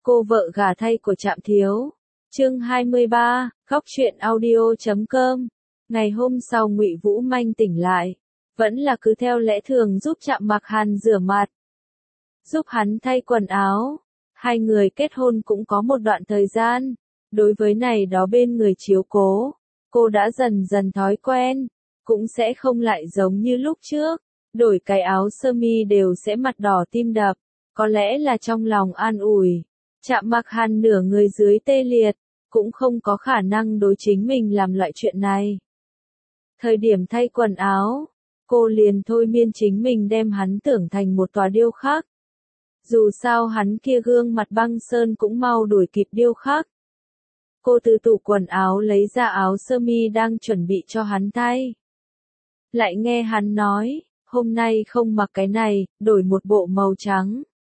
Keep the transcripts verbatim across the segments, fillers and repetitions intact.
Cô vợ gả thay của Trạm Thiếu. Chương hai mươi ba, Góc truyện audio chấm com. Ngày hôm sau Ngụy Vũ Manh tỉnh lại, vẫn là cứ theo lẽ thường giúp Trạm Mặc Hàn rửa mặt, giúp hắn thay quần áo. Hai người kết hôn cũng có một đoạn thời gian, đối với này đó bên người chiếu cố, cô đã dần dần thói quen, cũng sẽ không lại giống như lúc trước, đổi cái áo sơ mi đều sẽ mặt đỏ tim đập, có lẽ là trong lòng an ủi. Trạm Mặc Hàn nửa người dưới tê liệt, cũng không có khả năng đối chính mình làm loại chuyện này. Thời điểm thay quần áo, cô liền thôi miên chính mình đem hắn tưởng thành một tòa điêu khắc. Dù sao hắn kia gương mặt băng sơn cũng mau đuổi kịp điêu khắc. Cô từ tủ quần áo lấy ra áo sơ mi đang chuẩn bị cho hắn thay. Lại nghe hắn nói, hôm nay không mặc cái này, đổi một bộ màu trắng.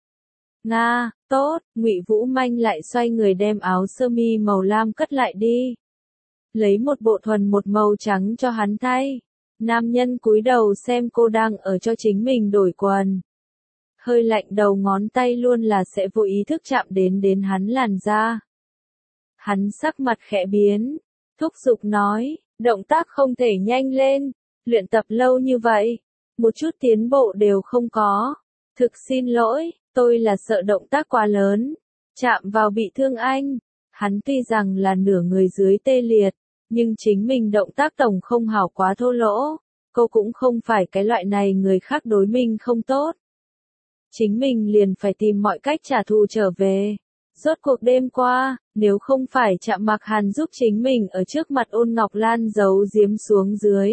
Nga, tốt, Ngụy Vũ Manh lại xoay người đem áo sơ mi màu lam cất lại đi. Lấy một bộ thuần một màu trắng cho hắn thay. Nam nhân cúi đầu xem cô đang ở cho chính mình đổi quần. Hơi lạnh đầu ngón tay luôn là sẽ vô ý thức chạm đến đến hắn làn da. Hắn sắc mặt khẽ biến, thúc giục nói, động tác không thể nhanh lên, luyện tập lâu như vậy, một chút tiến bộ đều không có. Thực xin lỗi, tôi là sợ động tác quá lớn, chạm vào bị thương anh. Hắn tuy rằng là nửa người dưới tê liệt, nhưng chính mình động tác tổng không hảo quá thô lỗ, cô cũng không phải cái loại này người khác đối mình không tốt. Chính mình liền phải tìm mọi cách trả thù trở về. Rốt cuộc đêm qua, nếu không phải Trạm Mặc Hàn giúp chính mình ở trước mặt Ôn Ngọc Lan giấu giếm xuống dưới.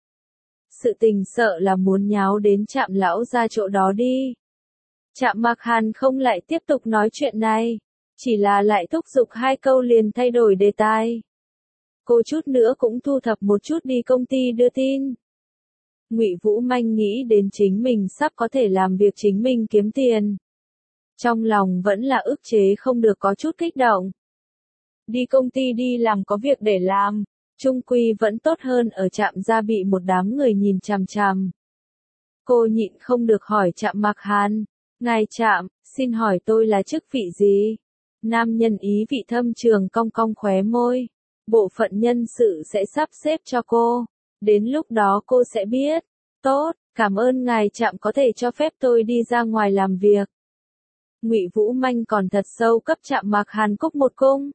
Sự tình sợ là muốn nháo đến Trạm lão ra chỗ đó đi. Trạm Mặc Hàn không lại tiếp tục nói chuyện này, chỉ là lại thúc giục hai câu liền thay đổi đề tài. Cô chút nữa cũng thu thập một chút đi công ty đưa tin. Ngụy Vũ Manh nghĩ đến chính mình sắp có thể làm việc chính mình kiếm tiền. Trong lòng vẫn là ức chế không được có chút kích động. Đi công ty đi làm có việc để làm, chung quy vẫn tốt hơn ở Trạm gia bị một đám người nhìn chằm chằm. Cô nhịn không được hỏi Trạm Mặc Hàn, ngài Trạm, xin hỏi tôi là chức vị gì? Nam nhân ý vị thâm trường cong cong khóe môi. Bộ phận nhân sự sẽ sắp xếp cho cô. Đến lúc đó cô sẽ biết. Tốt, cảm ơn ngài Trạm có thể cho phép tôi đi ra ngoài làm việc. Ngụy Vũ Manh còn thật sâu cấp Trạm Mặc Hàn cúc một cung.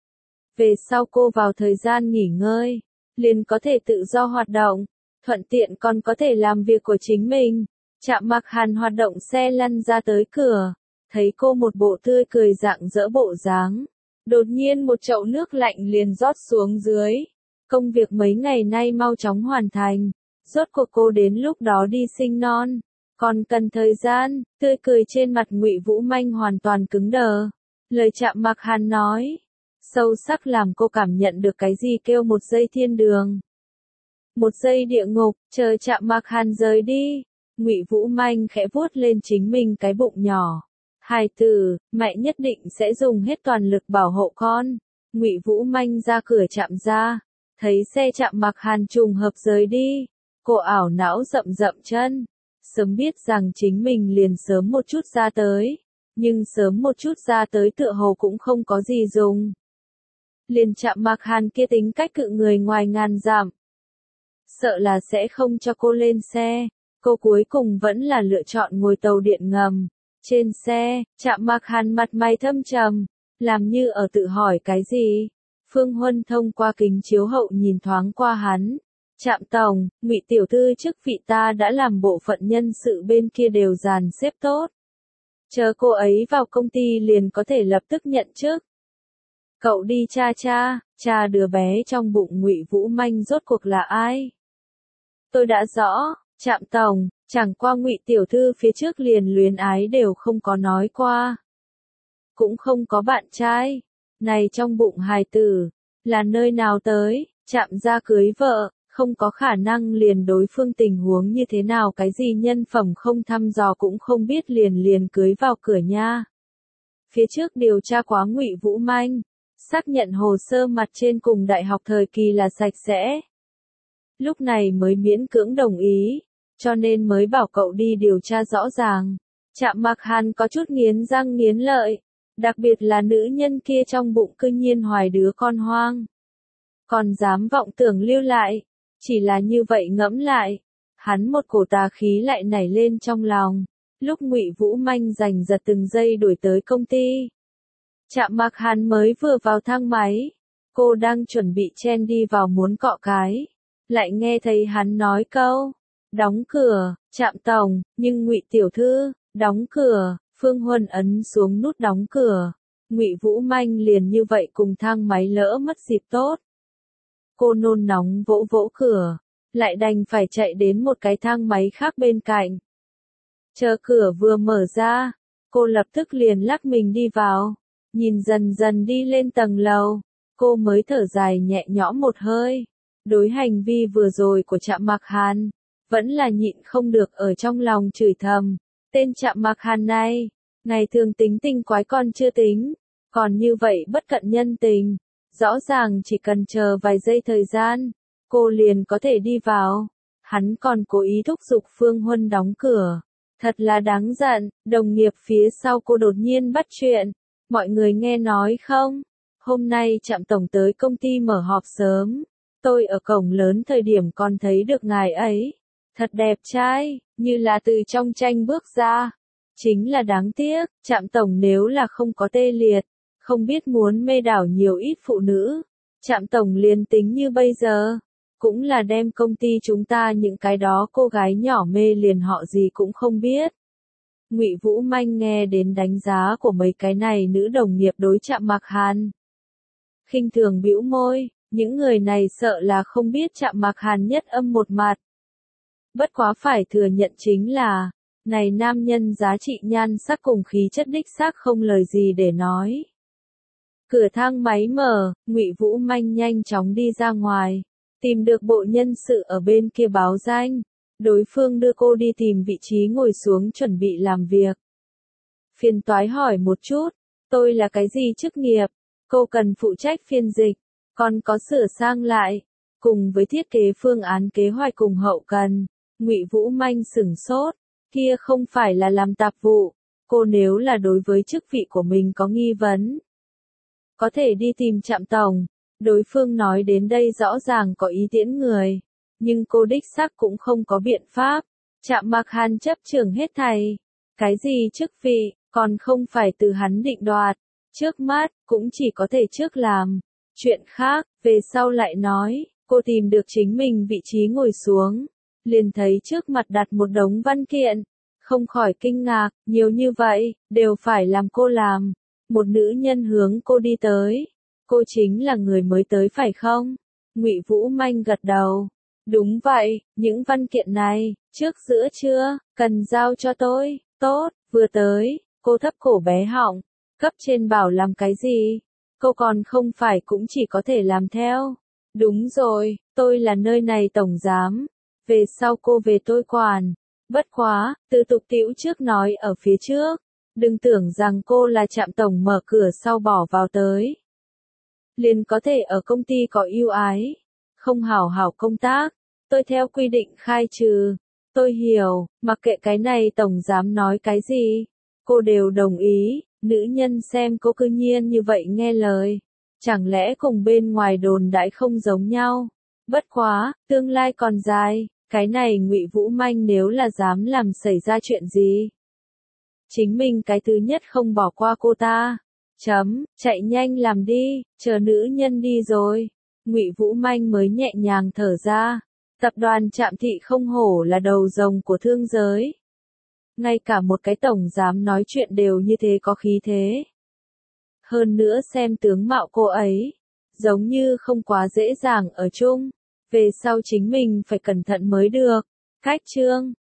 Về sau cô vào thời gian nghỉ ngơi, liền có thể tự do hoạt động, thuận tiện còn có thể làm việc của chính mình. Trạm Mặc Hàn hoạt động xe lăn ra tới cửa, thấy cô một bộ tươi cười rạng rỡ bộ dáng. Đột nhiên một chậu nước lạnh liền rót xuống dưới. Công việc mấy ngày nay mau chóng hoàn thành. Rốt cuộc cô đến lúc đó đi sinh non. Còn cần thời gian, tươi cười trên mặt Ngụy Vũ Manh hoàn toàn cứng đờ. Lời Trạm Mặc Hàn nói, sâu sắc làm cô cảm nhận được cái gì kêu một giây thiên đường. Một giây địa ngục, chờ Trạm Mặc Hàn rời đi. Ngụy Vũ Manh khẽ vuốt lên chính mình cái bụng nhỏ. Hài tử, mẹ nhất định sẽ dùng hết toàn lực bảo hộ con. Ngụy Vũ Manh ra cửa Trạm gia, thấy xe Trạm Mặc Hàn trùng hợp rời đi, cô ảo não rậm rậm chân. Sớm biết rằng chính mình liền sớm một chút ra tới, nhưng sớm một chút ra tới tựa hồ cũng không có gì dùng. Liền Trạm Mặc Hàn kia tính cách cự người ngoài ngàn dặm, sợ là sẽ không cho cô lên xe. Cô cuối cùng vẫn là lựa chọn ngồi tàu điện ngầm. Trên xe, Trạm Mặc Hàn mặt mày thâm trầm, làm như ở tự hỏi cái gì. Phương Huân thông qua kính chiếu hậu nhìn thoáng qua hắn. Trạm tổng, Ngụy tiểu thư chức vị ta đã làm bộ phận nhân sự bên kia đều dàn xếp tốt. Chờ cô ấy vào công ty liền có thể lập tức nhận chức. Cậu đi cha cha, cha đứa bé trong bụng Ngụy Vũ Manh rốt cuộc là ai? Tôi đã rõ, Trạm tổng, chẳng qua Ngụy tiểu thư phía trước liền luyến ái đều không có nói qua. Cũng không có bạn trai. Này trong bụng hài tử, là nơi nào tới? Trạm gia cưới vợ, không có khả năng liền đối phương tình huống như thế nào cái gì nhân phẩm không thăm dò cũng không biết liền liền cưới vào cửa nha. Phía trước điều tra quá Ngụy Vũ Manh, xác nhận hồ sơ mặt trên cùng đại học thời kỳ là sạch sẽ. Lúc này mới miễn cưỡng đồng ý, cho nên mới bảo cậu đi điều tra rõ ràng. Trạm Mặc Hàn có chút nghiến răng nghiến lợi, Đặc biệt là nữ nhân kia trong bụng cư nhiên hoài đứa con hoang. Còn dám vọng tưởng lưu lại. Chỉ là như vậy ngẫm lại. Hắn một cổ tà khí lại nảy lên trong lòng. Lúc Ngụy Vũ Manh giành giật từng giây đuổi tới công ty. Trạm Mặc Hàn mới vừa vào thang máy. Cô đang chuẩn bị chen đi vào muốn cọ cái. Lại nghe thấy hắn nói câu. Đóng cửa, Trạm tổng, nhưng Ngụy tiểu thư, đóng cửa. Phương Huân ấn xuống nút đóng cửa. Ngụy Vũ Manh liền như vậy cùng thang máy lỡ mất dịp tốt. Cô nôn nóng vỗ vỗ cửa. Lại đành phải chạy đến một cái thang máy khác bên cạnh. Chờ cửa vừa mở ra. Cô lập tức liền lắc mình đi vào. Nhìn dần dần đi lên tầng lầu. Cô mới thở dài nhẹ nhõm một hơi. Đối hành vi vừa rồi của Trạm Mặc Hàn. Vẫn là nhịn không được ở trong lòng chửi thầm. Tên Trạm Mặc Hàn này. Ngày thường tính tình quái con chưa tính. Còn như vậy bất cận nhân tình. Rõ ràng chỉ cần chờ vài giây thời gian. Cô liền có thể đi vào. Hắn còn cố ý thúc giục Phương Huân đóng cửa. Thật là đáng giận. Đồng nghiệp phía sau cô đột nhiên bắt chuyện. Mọi người nghe nói không? Hôm nay Trạm tổng tới công ty mở họp sớm. Tôi ở cổng lớn thời điểm còn thấy được ngài ấy. Thật đẹp trai, như là từ trong tranh bước ra. Chính là đáng tiếc, Trạm tổng nếu là không có tê liệt, không biết muốn mê đảo nhiều ít phụ nữ. Trạm tổng liền tính như bây giờ, cũng là đem công ty chúng ta những cái đó cô gái nhỏ mê liền họ gì cũng không biết. Ngụy Vũ Manh nghe đến đánh giá của mấy cái này nữ đồng nghiệp đối Trạm Mặc Hàn. Khinh thường bĩu môi, những người này sợ là không biết Trạm Mặc Hàn nhất âm một mặt. Bất quá phải thừa nhận chính là, này nam nhân giá trị nhan sắc cùng khí chất đích xác không lời gì để nói. Cửa thang máy mở, Ngụy Vũ Manh nhanh chóng đi ra ngoài, tìm được bộ nhân sự ở bên kia báo danh. Đối phương đưa cô đi tìm vị trí ngồi xuống chuẩn bị làm việc. Phiền toái hỏi một chút, tôi là cái gì chức nghiệp? Cô cần phụ trách phiên dịch, còn có sửa sang lại, cùng với thiết kế phương án kế hoạch cùng hậu cần. Ngụy Vũ Manh sửng sốt, kia không phải là làm tạp vụ. Cô nếu là đối với chức vị của mình có nghi vấn, có thể đi tìm Trạm tổng. Đối phương nói đến đây rõ ràng có ý tiễn người. Nhưng cô đích xác cũng không có biện pháp. Trạm Mặc Hàn chấp trưởng hết thảy. Cái gì chức vị, còn không phải từ hắn định đoạt. Trước mắt, cũng chỉ có thể trước làm. Chuyện khác, về sau lại nói, cô tìm được chính mình vị trí ngồi xuống. Liền thấy trước mặt đặt một đống văn kiện. Không khỏi kinh ngạc, nhiều như vậy, đều phải làm cô làm. Một nữ nhân hướng cô đi tới. Cô chính là người mới tới phải không? Ngụy Vũ Manh gật đầu. Đúng vậy, những văn kiện này, trước giữa trưa, cần giao cho tôi. Tốt, vừa tới, cô thấp cổ bé họng. Cấp trên bảo làm cái gì? Cô còn không phải cũng chỉ có thể làm theo. Đúng rồi, tôi là nơi này tổng giám. Về sau cô về tôi quản. Bất quá, từ tục tĩu trước nói ở phía trước. Đừng tưởng rằng cô là Trạm tổng mở cửa sau bỏ vào tới. Liền có thể ở công ty có ưu ái. Không hảo hảo công tác. Tôi theo quy định khai trừ. Tôi hiểu, mặc kệ cái này tổng giám nói cái gì. Cô đều đồng ý. Nữ nhân xem cô cư nhiên như vậy nghe lời. Chẳng lẽ cùng bên ngoài đồn đãi không giống nhau. Bất quá, tương lai còn dài. Cái này Ngụy Vũ Manh nếu là dám làm xảy ra chuyện gì. Chính mình cái thứ nhất không bỏ qua cô ta. Chấm, chạy nhanh làm đi, chờ nữ nhân đi rồi. Ngụy Vũ Manh mới nhẹ nhàng thở ra. Tập đoàn Trạm Thị không hổ là đầu rồng của thương giới. Ngay cả một cái tổng giám nói chuyện đều như thế có khí thế. Hơn nữa xem tướng mạo cô ấy, giống như không quá dễ dàng ở chung. Về sau chính mình phải cẩn thận mới được. Cách chương